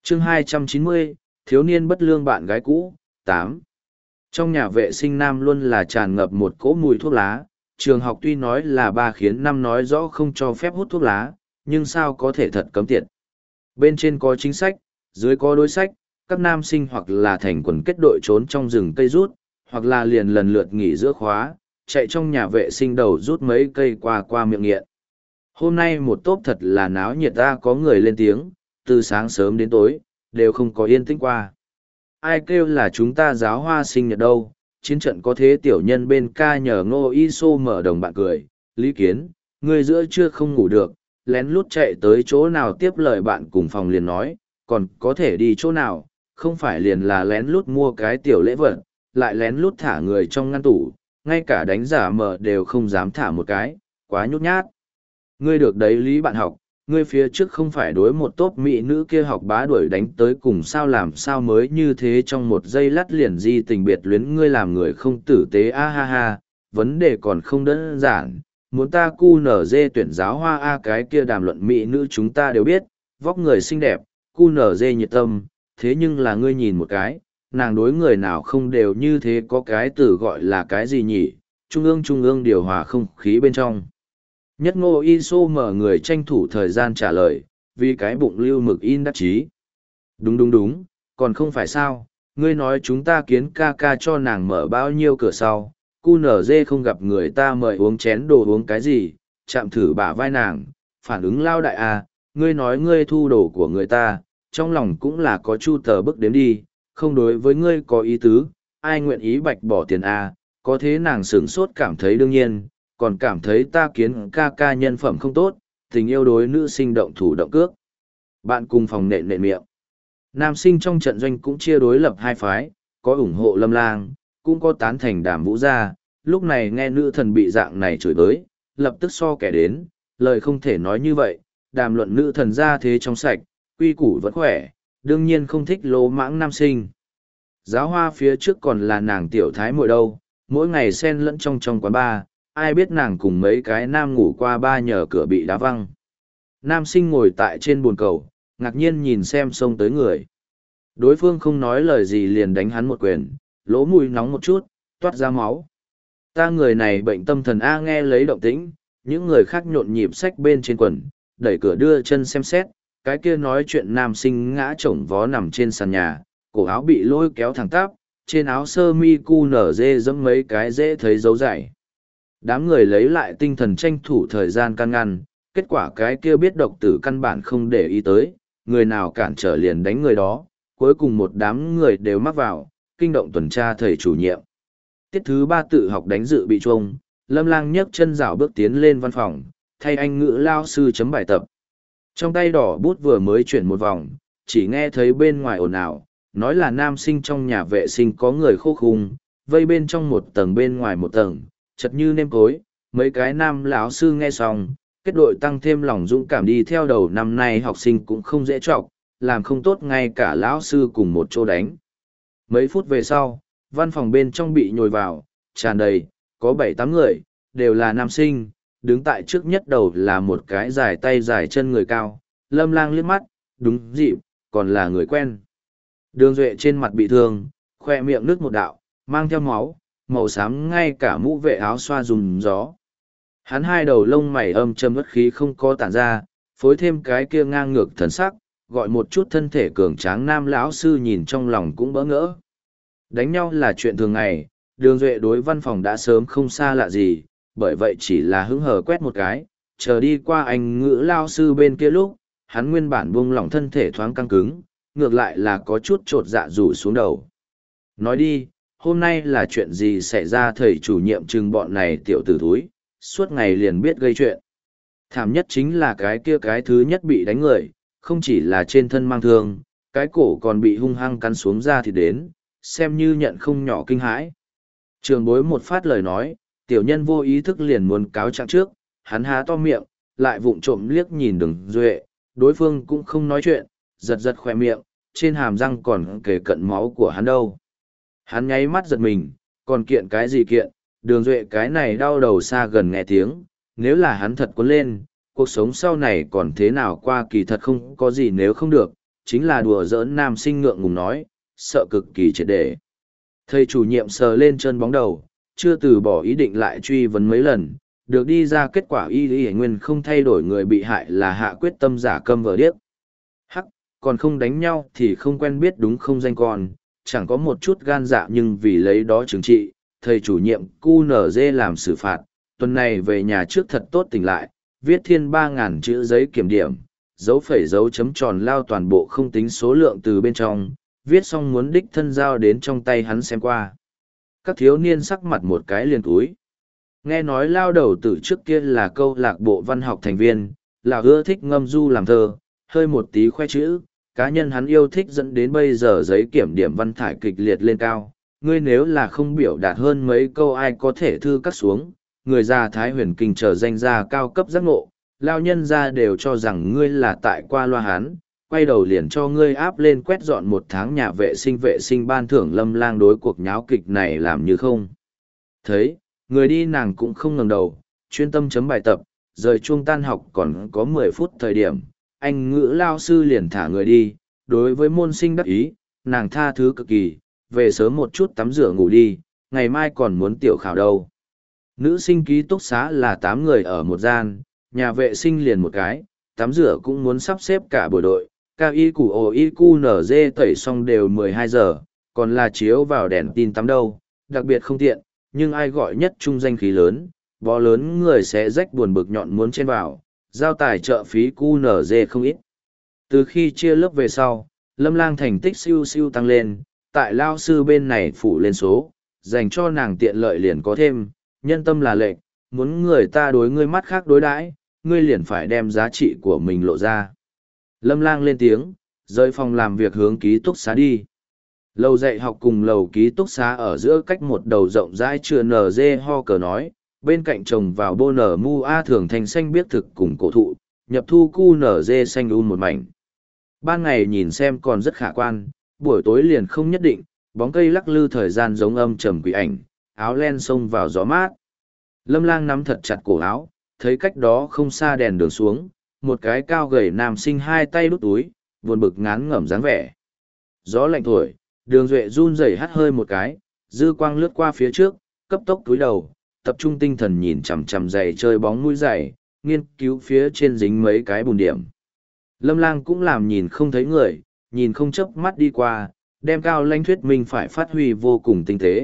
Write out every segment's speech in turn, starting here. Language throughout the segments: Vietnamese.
chương 290, thiếu niên bất lương bạn gái cũ, 8. Trong nhà vệ sinh nam luôn là tràn ngập một cỗ mùi thuốc lá, trường học tuy nói là 3 khiến 5 nói rõ không cho phép hút thuốc lá, nhưng sao có thể thật cấm tiệt. Bên trên có chính sách, dưới có đối sách, các nam sinh hoặc là thành quần kết đội trốn trong rừng cây rút, hoặc là liền lần lượt nghỉ giữa khóa, chạy trong nhà vệ sinh đầu rút mấy cây qua miệng nghiện. Hôm nay một tốp thật là náo nhiệt, ta có người lên tiếng, từ sáng sớm đến tối, đều không có yên tĩnh qua. Ai kêu là chúng ta giáo hoa sinh nhật đâu, chiến trận có thế tiểu nhân bên ca nhờ Ngô Y Sô mở đồng bạn cười, Lý Kiến, ngươi giữa trưa không ngủ được, lén lút chạy tới chỗ nào tiếp lời bạn cùng phòng liền nói, còn có thể đi chỗ nào, không phải liền là lén lút mua cái tiểu lễ vật, lại lén lút thả người trong ngăn tủ, ngay cả đánh giả mở đều không dám thả một cái, quá nhút nhát. Ngươi được đấy Lý bạn học, ngươi phía trước không phải đối một tốp mỹ nữ kia học bá đuổi đánh tới cùng sao làm sao mới như thế trong một giây lát liền di tình biệt luyến, ngươi làm người không tử tế a ha ha, vấn đề còn không đơn giản, muốn ta cu nở dê tuyển giáo hoa a cái kia đàm luận mỹ nữ chúng ta đều biết, vóc người xinh đẹp, cu nở dê nhiệt tâm, thế nhưng là ngươi nhìn một cái, nàng đối người nào không đều như thế, có cái từ gọi là cái gì nhỉ, trung ương điều hòa không khí bên trong. Nhất Ngô Y Sô mở người tranh thủ thời gian trả lời, vì cái bụng lưu mực in đắc chí. Đúng, còn không phải sao, ngươi nói chúng ta kiến ca ca cho nàng mở bao nhiêu cửa sau, cu nở dê không gặp người ta mời uống chén đồ uống cái gì, chạm thử bả vai nàng, phản ứng lao đại à, ngươi nói ngươi thu đồ của người ta, trong lòng cũng là có chu tờ bức đếm đi, không đối với ngươi có ý tứ, ai nguyện ý bạch bỏ tiền à, có thế nàng sửng sốt cảm thấy đương nhiên, còn cảm thấy ta kiến ca ca nhân phẩm không tốt, tình yêu đối nữ sinh động thủ động cước. Bạn cùng phòng nện miệng. Nam sinh trong trận doanh cũng chia đối lập hai phái, có ủng hộ Lâm Lang, cũng có tán thành Đàm Vũ Gia. Lúc này nghe nữ thần bị dạng này chửi tới, lập tức so kẻ đến, lời không thể nói như vậy, đàm luận nữ thần ra thế trong sạch, quy củ vẫn khỏe, đương nhiên không thích lỗ mãng nam sinh. Giáo hoa phía trước còn là nàng tiểu thái muội đâu, mỗi ngày xen lẫn trong quán bar, ai biết nàng cùng mấy cái nam ngủ qua ba nhờ cửa bị đá văng. Nam sinh ngồi tại trên bồn cầu, ngạc nhiên nhìn xem xông tới người. Đối phương không nói lời gì liền đánh hắn một quyền, lỗ mũi nóng một chút, toát ra máu. Ta người này bệnh tâm thần A, nghe lấy động tĩnh, những người khác nhộn nhịp xách bên trên quần, đẩy cửa đưa chân xem xét, cái kia nói chuyện nam sinh ngã chổng vó nằm trên sàn nhà, cổ áo bị lôi kéo thẳng tắp, trên áo sơ mi cu nở dê dẫm mấy cái dễ thấy dấu dày. Đám người lấy lại tinh thần tranh thủ thời gian can ngăn, kết quả cái kia biết độc tử căn bản không để ý tới, người nào cản trở liền đánh người đó, cuối cùng một đám người đều mắc vào, kinh động tuần tra thầy chủ nhiệm. Tiết thứ 3 tự học đánh dự bị chuông, Lâm Lang nhấc chân rảo bước tiến lên văn phòng, thay anh ngữ lao sư chấm bài tập. Trong tay đỏ bút vừa mới chuyển một vòng, chỉ nghe thấy bên ngoài ồn ào, nói là nam sinh trong nhà vệ sinh có người khô khung, vây bên trong một tầng bên ngoài một tầng, chật như nêm cối. Mấy cái nam lão sư nghe xong, kết đội tăng thêm lòng dũng cảm đi theo đầu năm nay học sinh cũng không dễ trọc, làm không tốt ngay cả lão sư cùng một chỗ đánh. Mấy phút về sau, văn phòng bên trong bị nhồi vào, tràn đầy, có 7-8 người, đều là nam sinh, đứng tại trước nhất đầu là một cái dài tay dài chân người cao, Lâm Lang liếc mắt, đúng dịp, còn là người quen. Đường Duệ trên mặt bị thương, khoe miệng nước một đạo, mang theo máu, màu xám ngay cả mũ vệ áo xoa dùng gió. Hắn hai đầu lông mày âm châm ất khí không có tản ra, phối thêm cái kia ngang ngược thần sắc, gọi một chút thân thể cường tráng nam lão sư nhìn trong lòng cũng bỡ ngỡ. Đánh nhau là chuyện thường ngày, Đường Duệ đối văn phòng đã sớm không xa lạ gì, bởi vậy chỉ là hứng hờ quét một cái, chờ đi qua anh ngữ lao sư bên kia lúc, hắn nguyên bản buông lỏng thân thể thoáng căng cứng, ngược lại là có chút trột dạ rủ xuống đầu. Nói đi, hôm nay là chuyện gì xảy ra, thầy chủ nhiệm trừng bọn này tiểu tử thúi, suốt ngày liền biết gây chuyện. Thảm nhất chính là cái kia cái thứ nhất bị đánh người, không chỉ là trên thân mang thương, cái cổ còn bị hung hăng cắn xuống ra thì đến, xem như nhận không nhỏ kinh hãi. Trường bối một phát lời nói, tiểu nhân vô ý thức liền muốn cáo trạng trước, hắn há to miệng, lại vụng trộm liếc nhìn Đường Duệ, đối phương cũng không nói chuyện, giật khỏe miệng, trên hàm răng còn kề cận máu của hắn đâu. Hắn nháy mắt giật mình, còn kiện cái gì kiện, Đường Duệ cái này đau đầu xa gần nghe tiếng, nếu là hắn thật cuốn lên, cuộc sống sau này còn thế nào qua kỳ thật không có gì nếu không được, chính là đùa giỡn nam sinh ngượng ngùng nói, sợ cực kỳ triệt để. Thầy chủ nhiệm sờ lên chân bóng đầu, chưa từ bỏ ý định lại truy vấn mấy lần, được đi ra kết quả y nguyên không thay đổi, người bị hại là hạ quyết tâm giả câm vờ điếc. Hắc, còn không đánh nhau thì không quen biết đúng không danh con, chẳng có một chút gan dạ nhưng vì lấy đó trừng trị, thầy chủ nhiệm QNZ làm xử phạt, tuần này về nhà trước thật tốt tỉnh lại, viết thiên 3.000 chữ giấy kiểm điểm, dấu phẩy dấu chấm tròn lao toàn bộ không tính số lượng từ bên trong, viết xong muốn đích thân giao đến trong tay hắn xem qua. Các thiếu niên sắc mặt một cái liền túi. Nghe nói lao đầu từ trước kia là câu lạc bộ văn học thành viên, là ưa thích ngâm du làm thơ, hơi một tí khoe chữ, cá nhân hắn yêu thích dẫn đến bây giờ giấy kiểm điểm văn thải kịch liệt lên cao. Ngươi nếu là không biểu đạt hơn mấy câu ai có thể thư cắt xuống, người già Thái Huyền Kinh trở danh gia cao cấp giác ngộ, lao nhân ra đều cho rằng ngươi là tại qua loa hán, quay đầu liền cho ngươi áp lên quét dọn 1 tháng nhà vệ sinh ban thưởng. Lâm Lang đối cuộc nháo kịch này làm như không thấy, người đi nàng cũng không ngẩng đầu, chuyên tâm chấm bài tập, rời chuông tan học còn có 10 phút thời điểm, anh ngữ lao sư liền thả người đi, đối với môn sinh đắc ý, nàng tha thứ cực kỳ, về sớm một chút tắm rửa ngủ đi, ngày mai còn muốn tiểu khảo đâu. Nữ sinh ký túc xá là 8 người ở một gian, nhà vệ sinh liền một cái, tắm rửa cũng muốn sắp xếp cả buổi đội, cao y củ ồ y cu nở dê tẩy xong đều 12 giờ, còn là chiếu vào đèn tin tắm đâu, đặc biệt không tiện, nhưng ai gọi nhất trung danh khí lớn, bó lớn người sẽ rách buồn bực nhọn muốn chen vào, giao tài trợ phí cu nở dê không ít. Từ khi chia lớp về sau, Lâm Lang thành tích siêu siêu tăng lên, tại lao sư bên này phủ lên số, dành cho nàng tiện lợi liền có thêm, nhân tâm là lệnh, muốn người ta đối ngươi mắt khác đối đãi, ngươi liền phải đem giá trị của mình lộ ra. Lâm Lang lên tiếng, rời phòng làm việc hướng ký túc xá đi. Lầu dạy học cùng lầu ký túc xá ở giữa cách một đầu rộng rãi chưa nở dê ho cờ nói, bên cạnh trồng vào bô nở mu a thường thành xanh biếc thực cùng cổ thụ, nhập thu cu nở dê xanh một mảnh. Ban ngày nhìn xem còn rất khả quan, buổi tối liền không nhất định, bóng cây lắc lư thời gian giống âm trầm quỷ ảnh, áo len xông vào gió mát. Lâm Lang nắm thật chặt cổ áo, thấy cách đó không xa đèn đường xuống, một cái cao gầy nam sinh hai tay đút túi, buồn bực ngán ngẩm dáng vẻ. Gió lạnh thổi, Đường Duệ run rẩy hắt hơi một cái, dư quang lướt qua phía trước, cấp tốc túi đầu, tập trung tinh thần nhìn chằm chằm giày chơi bóng mũi giày, nghiên cứu phía trên dính mấy cái bùn điểm. Lâm Lang cũng làm nhìn không thấy người, nhìn không chớp mắt đi qua, đem Cao Lanh thuyết minh phải phát huy vô cùng tinh tế.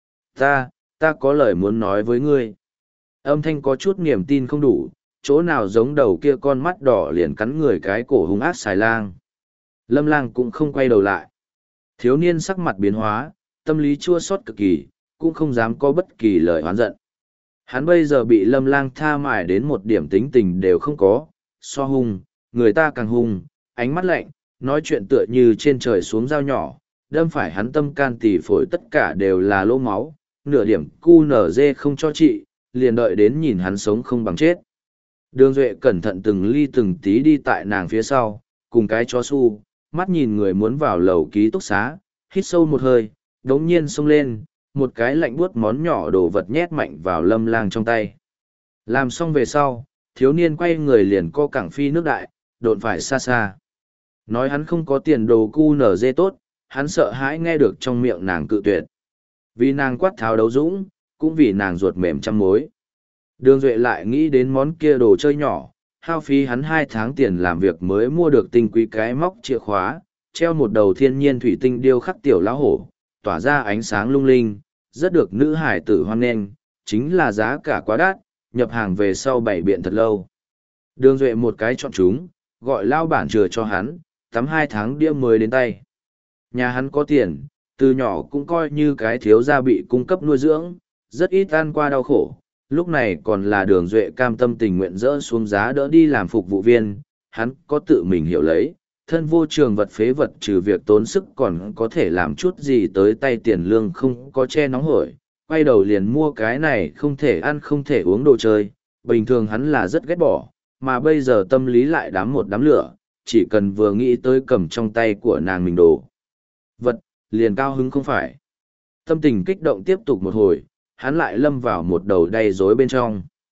Ta có lời muốn nói với ngươi. Âm thanh có chút niềm tin không đủ, chỗ nào giống đầu kia con mắt đỏ liền cắn người cái cổ hung ác xài lang. Lâm Lang cũng không quay đầu lại. Thiếu niên sắc mặt biến hóa, tâm lý chua xót cực kỳ, cũng không dám có bất kỳ lời oán giận. Hắn bây giờ bị Lâm Lang tha mải đến một điểm tính tình đều không có, so hung, người ta càng hung, ánh mắt lạnh, nói chuyện tựa như trên trời xuống dao nhỏ, đâm phải hắn tâm can tỳ phổi tất cả đều là lỗ máu, nửa điểm cu nở dê không cho trị, liền đợi đến nhìn hắn sống không bằng chết. Đường Duệ cẩn thận từng ly từng tí đi tại nàng phía sau, cùng cái chó su, mắt nhìn người muốn vào lầu ký túc xá, hít sâu một hơi, đống nhiên xông lên, một cái lạnh buốt món nhỏ đồ vật nhét mạnh vào Lâm Lang trong tay. Làm xong về sau, thiếu niên quay người liền co cẳng phi nước đại, độn phải xa xa. Nói hắn không có tiền đồ cu nở dê tốt, hắn sợ hãi nghe được trong miệng nàng cự tuyệt. Vì nàng quát tháo đấu dũng, cũng vì nàng ruột mềm trăm mối. Đường Duệ lại nghĩ đến món kia đồ chơi nhỏ, hao phí hắn 2 tháng tiền làm việc mới mua được tinh quý cái móc chìa khóa, treo một đầu thiên nhiên thủy tinh điêu khắc tiểu lão hổ, tỏa ra ánh sáng lung linh, rất được nữ hải tử hoan nghênh, chính là giá cả quá đắt, nhập hàng về sau bày biện thật lâu. Đường Duệ một cái chọn chúng, gọi lao bản chừa cho hắn, tắm 2 tháng đĩa mới đến tay. Nhà hắn có tiền, từ nhỏ cũng coi như cái thiếu gia bị cung cấp nuôi dưỡng, rất ít ăn qua đau khổ. Lúc này còn là Đường Duệ cam tâm tình nguyện dỡ xuống giá đỡ đi làm phục vụ viên, hắn có tự mình hiểu lấy, thân vô trường vật phế vật trừ việc tốn sức còn có thể làm chút gì tới tay tiền lương không có che nóng hổi, quay đầu liền mua cái này không thể ăn không thể uống đồ chơi, bình thường hắn là rất ghét bỏ, mà bây giờ tâm lý lại đám một đám lửa, chỉ cần vừa nghĩ tới cầm trong tay của nàng mình đồ vật, liền cao hứng không phải. Tâm tình kích động tiếp tục một hồi, hắn lại lâm vào một đầu đầy rối bên trong.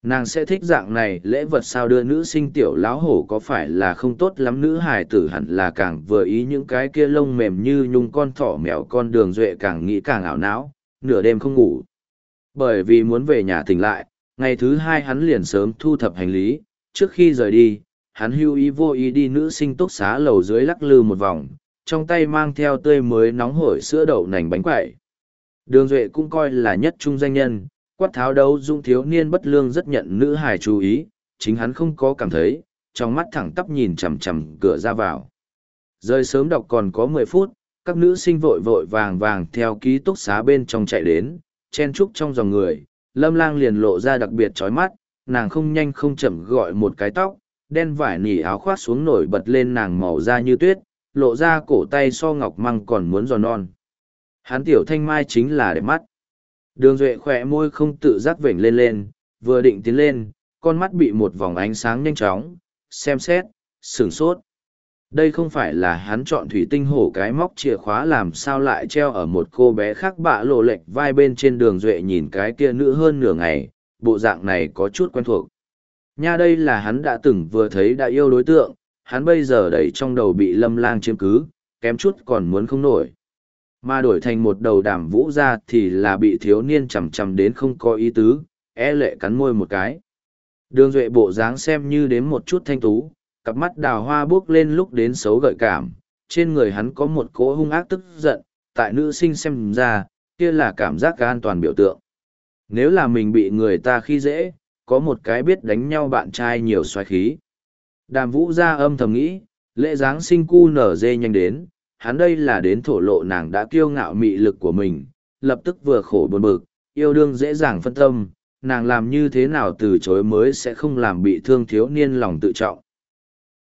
Nàng sẽ thích dạng này lễ vật sao đưa nữ sinh tiểu láo hổ có phải là không tốt lắm nữ hài tử hẳn là càng vừa ý những cái kia lông mềm như nhung con thỏ mèo con đường duệ càng nghĩ càng ảo não, nửa đêm không ngủ. Bởi vì muốn về nhà tỉnh lại, ngày thứ hai hắn liền sớm thu thập hành lý, trước khi rời đi, hắn hưu ý vô ý đi nữ sinh túc xá lầu dưới lắc lư một vòng, trong tay mang theo tươi mới nóng hổi sữa đậu nành bánh quẩy. Đường Duệ cũng coi là nhất trung danh nhân, quát tháo đấu dung thiếu niên bất lương rất nhận nữ hài chú ý, chính hắn không có cảm thấy, trong mắt thẳng tắp nhìn chằm chằm cửa ra vào. Rời sớm đọc còn có 10 phút, các nữ sinh vội vội vàng vàng theo ký túc xá bên trong chạy đến, chen chúc trong dòng người, Lâm Lang liền lộ ra đặc biệt chói mắt, nàng không nhanh không chậm gọi một cái tóc, đen vải nỉ áo khoác xuống nổi bật lên nàng màu da như tuyết, lộ ra cổ tay so ngọc măng còn muốn giòn non. Hắn tiểu thanh mai chính là đẹp mắt. Đường Duệ khỏe môi không tự giác vểnh lên lên, vừa định tiến lên, con mắt bị một vòng ánh sáng nhanh chóng, xem xét, sửng sốt. Đây không phải là hắn chọn thủy tinh hổ cái móc chìa khóa làm sao lại treo ở một cô bé khác bạ lộ lệch vai bên trên. Đường Duệ nhìn cái kia nữ hơn nửa ngày, bộ dạng này có chút quen thuộc. Nha, đây là hắn đã từng vừa thấy đã yêu đối tượng, hắn bây giờ đẩy trong đầu bị Lâm Lang chiếm cứ, kém chút còn muốn không nổi. Mà đổi thành một đầu Đàm Vũ ra thì là bị thiếu niên chằm chằm đến không có ý tứ, lệ cắn môi một cái. Đường Duệ bộ dáng xem như đến một chút thanh tú, cặp mắt đào hoa bước lên lúc đến xấu gợi cảm, trên người hắn có một cỗ hung ác tức giận, tại nữ sinh xem ra, kia là cảm giác an toàn biểu tượng. Nếu là mình bị người ta khi dễ, có một cái biết đánh nhau bạn trai nhiều xoáy khí. Đàm Vũ ra âm thầm nghĩ, lễ Giáng sinh cu nở dê nhanh đến, hắn đây là đến thổ lộ nàng đã kiêu ngạo mị lực của mình, lập tức vừa khổ buồn bực, yêu đương dễ dàng phân tâm, nàng làm như thế nào từ chối mới sẽ không làm bị thương thiếu niên lòng tự trọng.